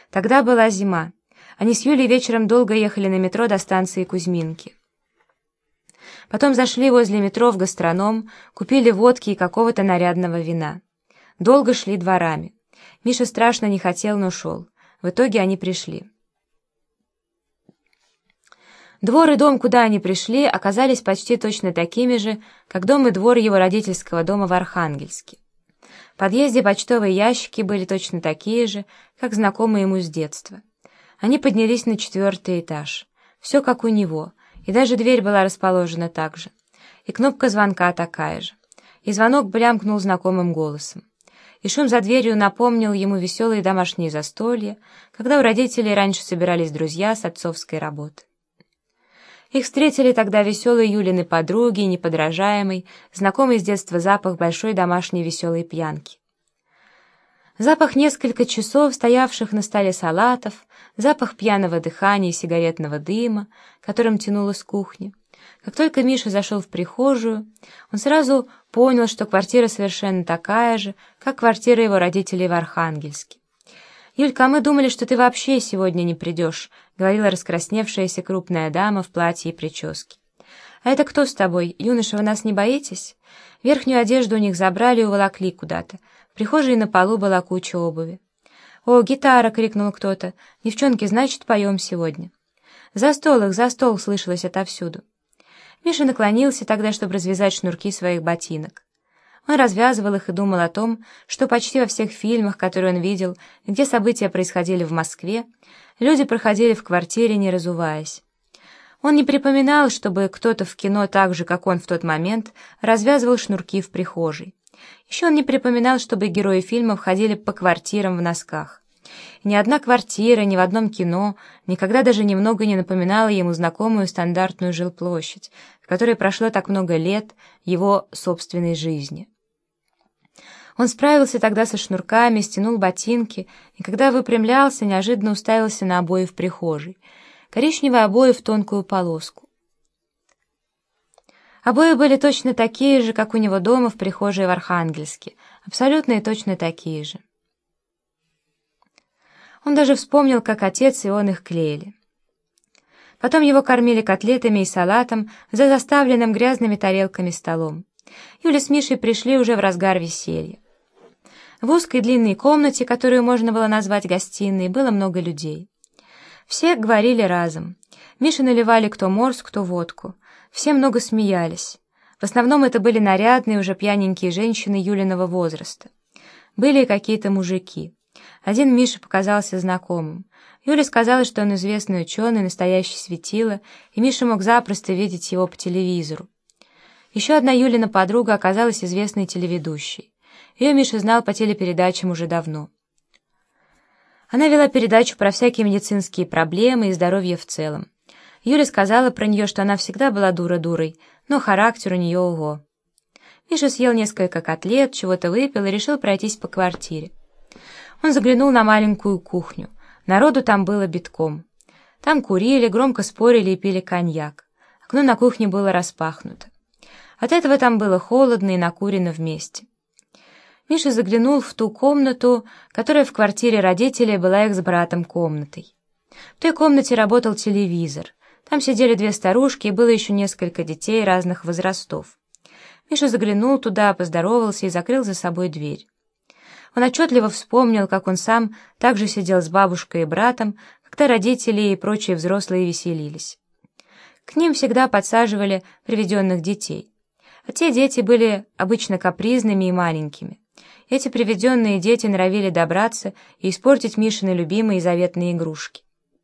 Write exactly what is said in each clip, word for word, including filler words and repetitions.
Тогда была зима. Они с Юлей вечером долго ехали на метро до станции Кузьминки. Потом зашли возле метро в гастроном, купили водки и какого-то нарядного вина. Долго шли дворами. Миша страшно не хотел, но шел. В итоге они пришли. Двор и дом, куда они пришли, оказались почти точно такими же, как дом и двор его родительского дома в Архангельске. В подъезде почтовые ящики были точно такие же, как знакомые ему с детства. Они поднялись на четвертый этаж. Все как у него, и даже дверь была расположена так же. И кнопка звонка такая же. И звонок блямкнул знакомым голосом. И шум за дверью напомнил ему веселые домашние застолья, когда у родителей раньше собирались друзья с отцовской работы. Их встретили тогда веселые Юлины подруги, неподражаемый, знакомый с детства запах большой домашней веселой пьянки. Запах несколько часов стоявших на столе салатов, запах пьяного дыхания и сигаретного дыма, которым тянуло с кухни. Как только Миша зашел в прихожую, он сразу понял, что квартира совершенно такая же, как квартира его родителей в Архангельске. «Юлька, а мы думали, что ты вообще сегодня не придешь», — говорила раскрасневшаяся крупная дама в платье и прическе. «А это кто с тобой? Юноша, вы нас не боитесь?» Верхнюю одежду у них забрали и уволокли куда-то. В прихожей на полу была куча обуви. «О, гитара!» — крикнул кто-то. «Девчонки, значит, поем сегодня». «За стол их, за стол!» — слышалось отовсюду. Миша наклонился тогда, чтобы развязать шнурки своих ботинок. Он развязывал их и думал о том, что почти во всех фильмах, которые он видел, где события происходили в Москве, люди проходили в квартире, не разуваясь. Он не припоминал, чтобы кто-то в кино так же, как он в тот момент, развязывал шнурки в прихожей. Еще он не припоминал, чтобы герои фильмов ходили по квартирам в носках. Ни одна квартира, ни в одном кино никогда даже немного не напоминала ему знакомую стандартную жилплощадь, в которой прошло так много лет его собственной жизни. Он справился тогда со шнурками, стянул ботинки, и когда выпрямлялся, неожиданно уставился на обои в прихожей. Коричневые обои в тонкую полоску. Обои были точно такие же, как у него дома в прихожей в Архангельске, абсолютно и точно такие же. Он даже вспомнил, как отец и он их клеили. Потом его кормили котлетами и салатом за заставленным грязными тарелками столом. Юля с Мишей пришли уже в разгар веселья. В узкой длинной комнате, которую можно было назвать гостиной, было много людей. Все говорили разом. Мише наливали кто морс, кто водку. Все много смеялись. В основном это были нарядные, уже пьяненькие женщины Юлиного возраста. Были и какие-то мужики. Один Мише показался знакомым. Юля сказала, что он известный ученый, настоящий светило, и Миша мог запросто видеть его по телевизору. Еще одна Юлина подруга оказалась известной телеведущей. Ее Миша знал по телепередачам уже давно. Она вела передачу про всякие медицинские проблемы и здоровье в целом. Юля сказала про нее, что она всегда была дура-дурой, но характер у нее ого. Миша съел несколько котлет, чего-то выпил и решил пройтись по квартире. Он заглянул на маленькую кухню. Народу там было битком. Там курили, громко спорили и пили коньяк. Окно на кухне было распахнуто. От этого там было холодно и накурено вместе. Миша заглянул в ту комнату, которая в квартире родителей была их с братом комнатой. В той комнате работал телевизор. Там сидели две старушки и было еще несколько детей разных возрастов. Миша заглянул туда, поздоровался и закрыл за собой дверь. Он отчетливо вспомнил, как он сам также сидел с бабушкой и братом, когда родители и прочие взрослые веселились. К ним всегда подсаживали приведенных детей. А те дети были обычно капризными и маленькими. Эти приведенные дети норовили добраться и испортить Мишины любимые и заветные игрушки.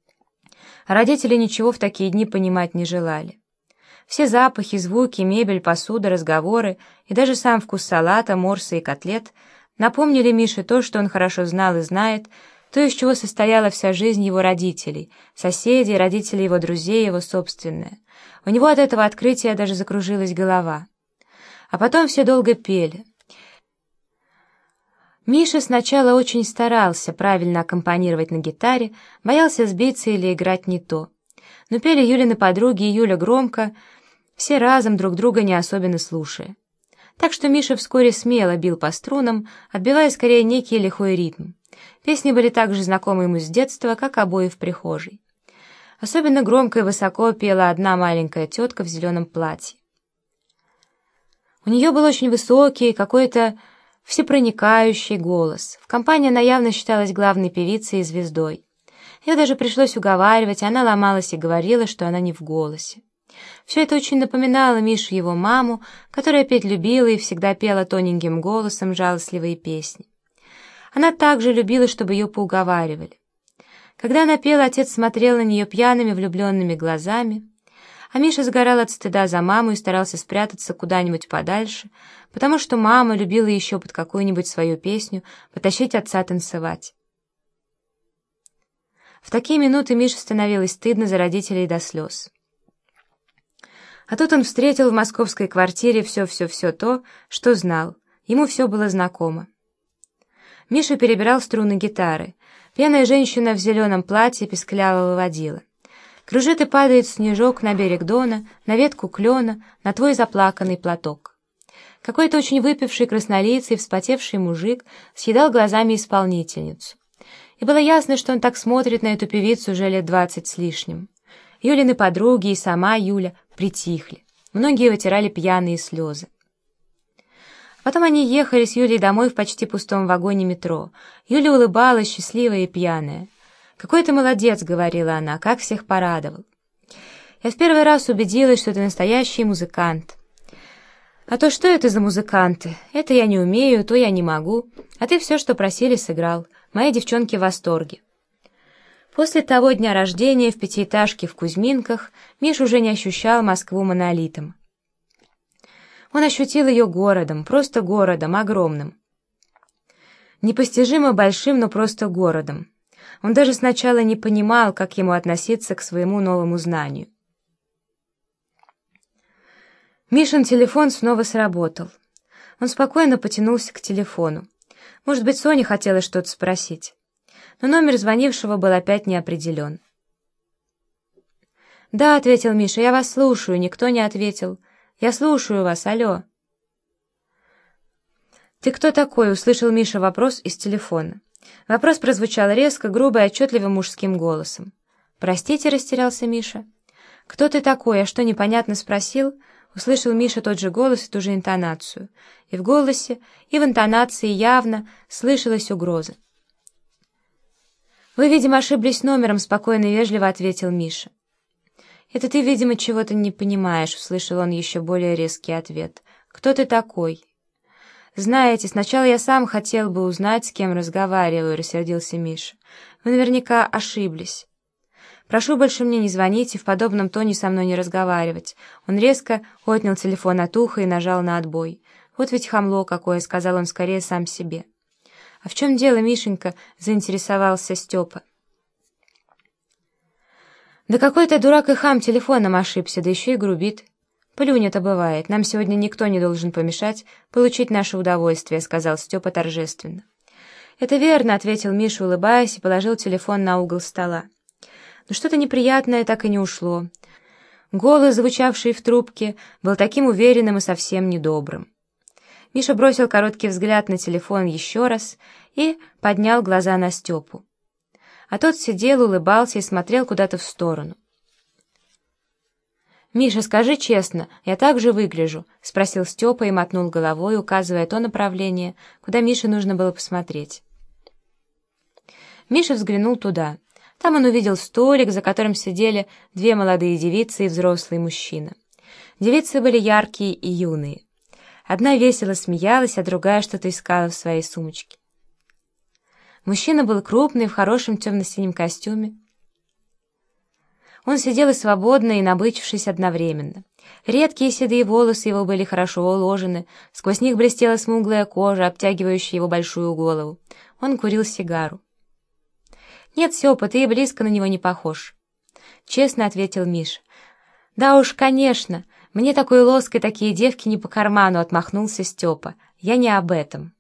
А родители ничего в такие дни понимать не желали. Все запахи, звуки, мебель, посуда, разговоры и даже сам вкус салата, морса и котлет напомнили Мише то, что он хорошо знал и знает, то, из чего состояла вся жизнь его родителей, соседей, родителей его друзей, его собственная. У него от этого открытия даже закружилась голова. А потом все долго пели. Миша сначала очень старался правильно аккомпанировать на гитаре, боялся сбиться или играть не то. Но пели Юлины подруги и Юля громко, все разом друг друга не особенно слушая. Так что Миша вскоре смело бил по струнам, отбивая скорее некий лихой ритм. Песни были так же знакомы ему с детства, как обои в прихожей. Особенно громко и высоко пела одна маленькая тетка в зеленом платье. У нее был очень высокий, какой-то всепроникающий голос. В компании она явно считалась главной певицей и звездой. Ее даже пришлось уговаривать, она ломалась и говорила, что она не в голосе. Все это очень напоминало Мише его маму, которая петь любила и всегда пела тоненьким голосом жалостливые песни. Она также любила, чтобы ее поуговаривали. Когда она пела, отец смотрел на нее пьяными влюбленными глазами, а Миша сгорал от стыда за маму и старался спрятаться куда-нибудь подальше, потому что мама любила еще под какую-нибудь свою песню потащить отца танцевать. В такие минуты Мише становилось стыдно за родителей до слез. А тут он встретил в московской квартире все-все-все то, что знал. Ему все было знакомо. Миша перебирал струны гитары. Пьяная женщина в зеленом платье пескляво выводила. Кружит и падает снежок на берег Дона, на ветку клена, на твой заплаканный платок. Какой-то очень выпивший краснолицый, вспотевший мужик съедал глазами исполнительницу. И было ясно, что он так смотрит на эту певицу уже лет двадцать с лишним. Юлины подруги и сама Юля притихли. Многие вытирали пьяные слезы. Потом они ехали с Юлей домой в почти пустом вагоне метро. Юля улыбалась, счастливая и пьяная. «Какой ты молодец», — говорила она, — «как всех порадовал». «Я в первый раз убедилась, что ты настоящий музыкант». «А то что это за музыканты? Это я не умею, то я не могу. А ты все, что просили, сыграл. Мои девчонки в восторге». После того дня рождения в пятиэтажке в Кузьминках Миша уже не ощущал Москву монолитом. Он ощутил ее городом, просто городом, огромным. Непостижимо большим, но просто городом. Он даже сначала не понимал, как ему относиться к своему новому знанию. Мишин телефон снова сработал. Он спокойно потянулся к телефону. Может быть, Соня хотела что-то спросить. Но номер звонившего был опять не определен. «Да», — ответил Миша, — «я вас слушаю». Никто не ответил. «Я слушаю вас, алло». «Ты кто такой?» — услышал Миша вопрос из телефона. Вопрос прозвучал резко, грубо и отчетливым мужским голосом. «Простите», — растерялся Миша. «Кто ты такой? Я что, непонятно спросил?» Услышал Миша тот же голос и ту же интонацию. И в голосе, и в интонации явно слышалась угроза. «Вы, видимо, ошиблись номером», — спокойно и вежливо ответил Миша. «Это ты, видимо, чего-то не понимаешь», — услышал он еще более резкий ответ. «Кто ты такой?» «Знаете, сначала я сам хотел бы узнать, с кем разговариваю», — рассердился Миша. «Вы наверняка ошиблись. Прошу больше мне не звонить и в подобном тоне со мной не разговаривать». Он резко отнял телефон от уха и нажал на отбой. «Вот ведь хамло какое», — сказал он скорее сам себе. «А в чем дело, Мишенька?» — заинтересовался Степа. «Да какой-то дурак и хам телефоном ошибся, да еще и грубит». «Плюнь, это бывает. Нам сегодня никто не должен помешать получить наше удовольствие», — сказал Степа торжественно. «Это верно», — ответил Миша, улыбаясь, и положил телефон на угол стола. Но что-то неприятное так и не ушло. Голос, звучавший в трубке, был таким уверенным и совсем недобрым. Миша бросил короткий взгляд на телефон еще раз и поднял глаза на Степу. А тот сидел, улыбался и смотрел куда-то в сторону. «Миша, скажи честно, я так же выгляжу?» — спросил Степа и мотнул головой, указывая то направление, куда Мише нужно было посмотреть. Миша взглянул туда. Там он увидел столик, за которым сидели две молодые девицы и взрослый мужчина. Девицы были яркие и юные. Одна весело смеялась, а другая что-то искала в своей сумочке. Мужчина был крупный, в хорошем темно-синем костюме. Он сидел и свободно, и набычившись одновременно. Редкие седые волосы его были хорошо уложены, сквозь них блестела смуглая кожа, обтягивающая его большую голову. Он курил сигару. «Нет, Степа, ты и близко на него не похож», — честно ответил Миша. «Да уж, конечно, мне такой лоской такие девки не по карману», — отмахнулся Степа. «Я не об этом».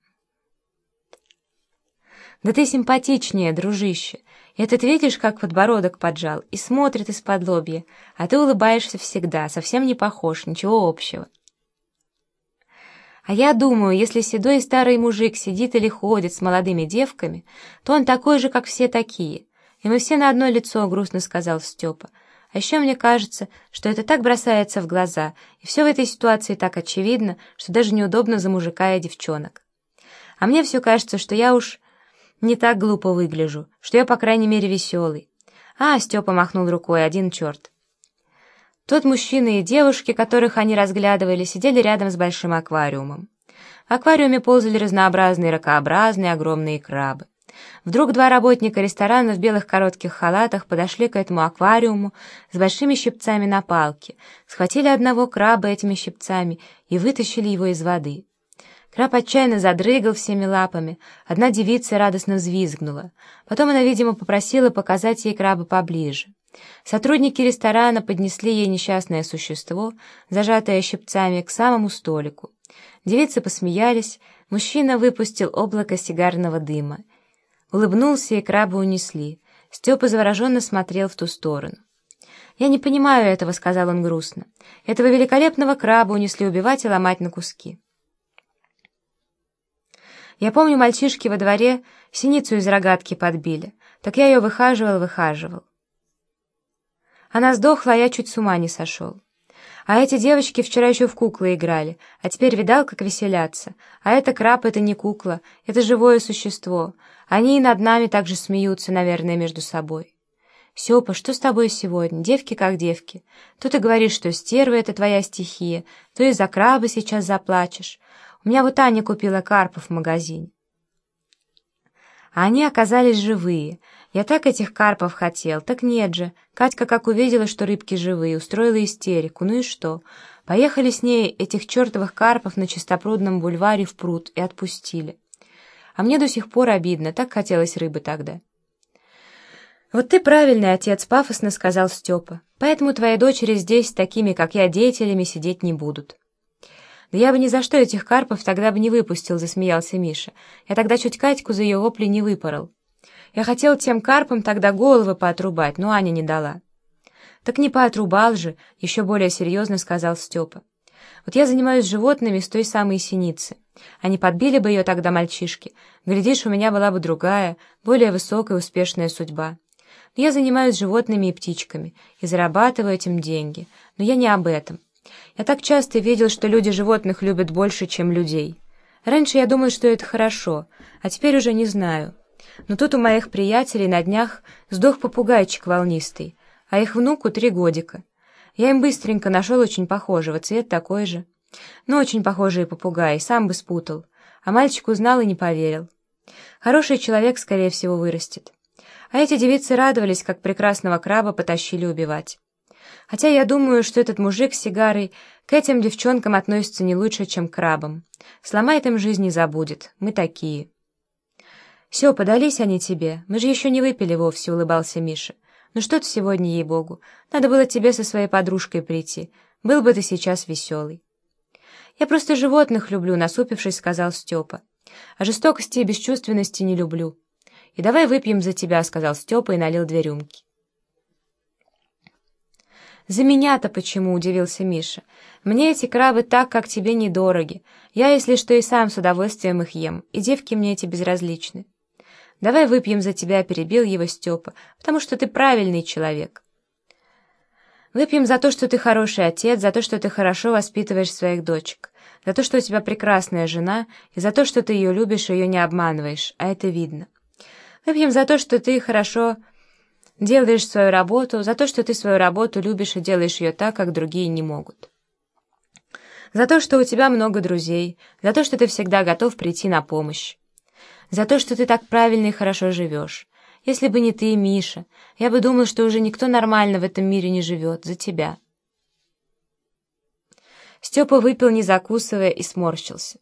«Да ты симпатичнее, дружище. Этот видишь, как подбородок поджал, и смотрит из-под лобья, а ты улыбаешься всегда, совсем не похож, ничего общего». А я думаю, если седой старый мужик сидит или ходит с молодыми девками, то он такой же, как все такие. И мы все на одно лицо, — грустно сказал Степа. А еще мне кажется, что это так бросается в глаза, и все в этой ситуации так очевидно, что даже неудобно за мужика и девчонок. А мне все кажется, что я уж не так глупо выгляжу, что я, по крайней мере, веселый. А, — Степа махнул рукой, — один черт. Тот мужчина и девушки, которых они разглядывали, сидели рядом с большим аквариумом. В аквариуме ползали разнообразные ракообразные огромные крабы. Вдруг два работника ресторана в белых коротких халатах подошли к этому аквариуму с большими щипцами на палке, схватили одного краба этими щипцами и вытащили его из воды. Краб отчаянно задрыгал всеми лапами, одна девица радостно взвизгнула. Потом она, видимо, попросила показать ей краба поближе. Сотрудники ресторана поднесли ей несчастное существо, зажатое щипцами, к самому столику. Девицы посмеялись, мужчина выпустил облако сигарного дыма. Улыбнулся, и краба унесли. Степа завороженно смотрел в ту сторону. «Я не понимаю этого», — сказал он грустно. «Этого великолепного краба унесли убивать и ломать на куски». Я помню, мальчишки во дворе синицу из рогатки подбили. Так я ее выхаживал, выхаживал. Она сдохла, а я чуть с ума не сошел. А эти девочки вчера еще в куклы играли, а теперь видал, как веселятся. А это краб, это не кукла, это живое существо. Они и над нами так же смеются, наверное, между собой. Степа, что с тобой сегодня? Девки как девки. То ты говоришь, что стерва — это твоя стихия, то из-за краба сейчас заплачешь. У меня вот Аня купила карпов в магазине. А они оказались живые. Я так этих карпов хотел, так нет же. Катька, как увидела, что рыбки живые, устроила истерику. Ну и что? Поехали с ней этих чертовых карпов на Чистопрудном бульваре в пруд и отпустили. А мне до сих пор обидно, так хотелось рыбы тогда. «Вот ты правильный отец», — пафосно сказал Степа. «Поэтому твои дочери здесь с такими, как я, деятелями сидеть не будут». «Да я бы ни за что этих карпов тогда бы не выпустил», — засмеялся Миша. «Я тогда чуть Катьку за ее вопли не выпорол. Я хотел тем карпам тогда головы поотрубать, но Аня не дала». «Так не поотрубал же», — еще более серьезно сказал Степа. «Вот я занимаюсь животными с той самой синицы. Они подбили бы ее тогда мальчишки. Глядишь, у меня была бы другая, более высокая успешная судьба. Но я занимаюсь животными и птичками, и зарабатываю этим деньги. Но я не об этом. Я так часто видел, что люди животных любят больше, чем людей. Раньше я думал, что это хорошо, а теперь уже не знаю. Но тут у моих приятелей на днях сдох попугайчик волнистый, а их внуку три годика. Я им быстренько нашел очень похожего, цвет такой же. Ну, очень похожий попугай, сам бы спутал. А мальчик узнал и не поверил. Хороший человек, скорее всего, вырастет. А эти девицы радовались, как прекрасного краба потащили убивать. Хотя я думаю, что этот мужик с сигарой к этим девчонкам относится не лучше, чем к крабам. Сломает им жизнь и забудет. Мы такие. «Все, подались они тебе. Мы же еще не выпили вовсе», — улыбался Миша. «Ну что ты сегодня, ей-богу? Надо было тебе со своей подружкой прийти. Был бы ты сейчас веселый». «Я просто животных люблю», — насупившись, сказал Степа. «А жестокости и бесчувственности не люблю». «И давай выпьем за тебя», — сказал Степа и налил две рюмки. «За меня-то почему?» — удивился Миша. «Мне эти крабы так, как тебе, недороги. Я, если что, и сам с удовольствием их ем, и девки мне эти безразличны». «Давай выпьем за тебя», — перебил его Степа, «потому что ты правильный человек». «Выпьем за то, что ты хороший отец, за то, что ты хорошо воспитываешь своих дочек, за то, что у тебя прекрасная жена, и за то, что ты ее любишь и ее не обманываешь, а это видно. Выпьем за то, что ты хорошо делаешь свою работу, за то, что ты свою работу любишь и делаешь ее так, как другие не могут. За то, что у тебя много друзей, за то, что ты всегда готов прийти на помощь. За то, что ты так правильно и хорошо живешь. Если бы не ты, Миша, я бы думал, что уже никто нормально в этом мире не живет, за тебя». Степа выпил, не закусывая, и сморщился.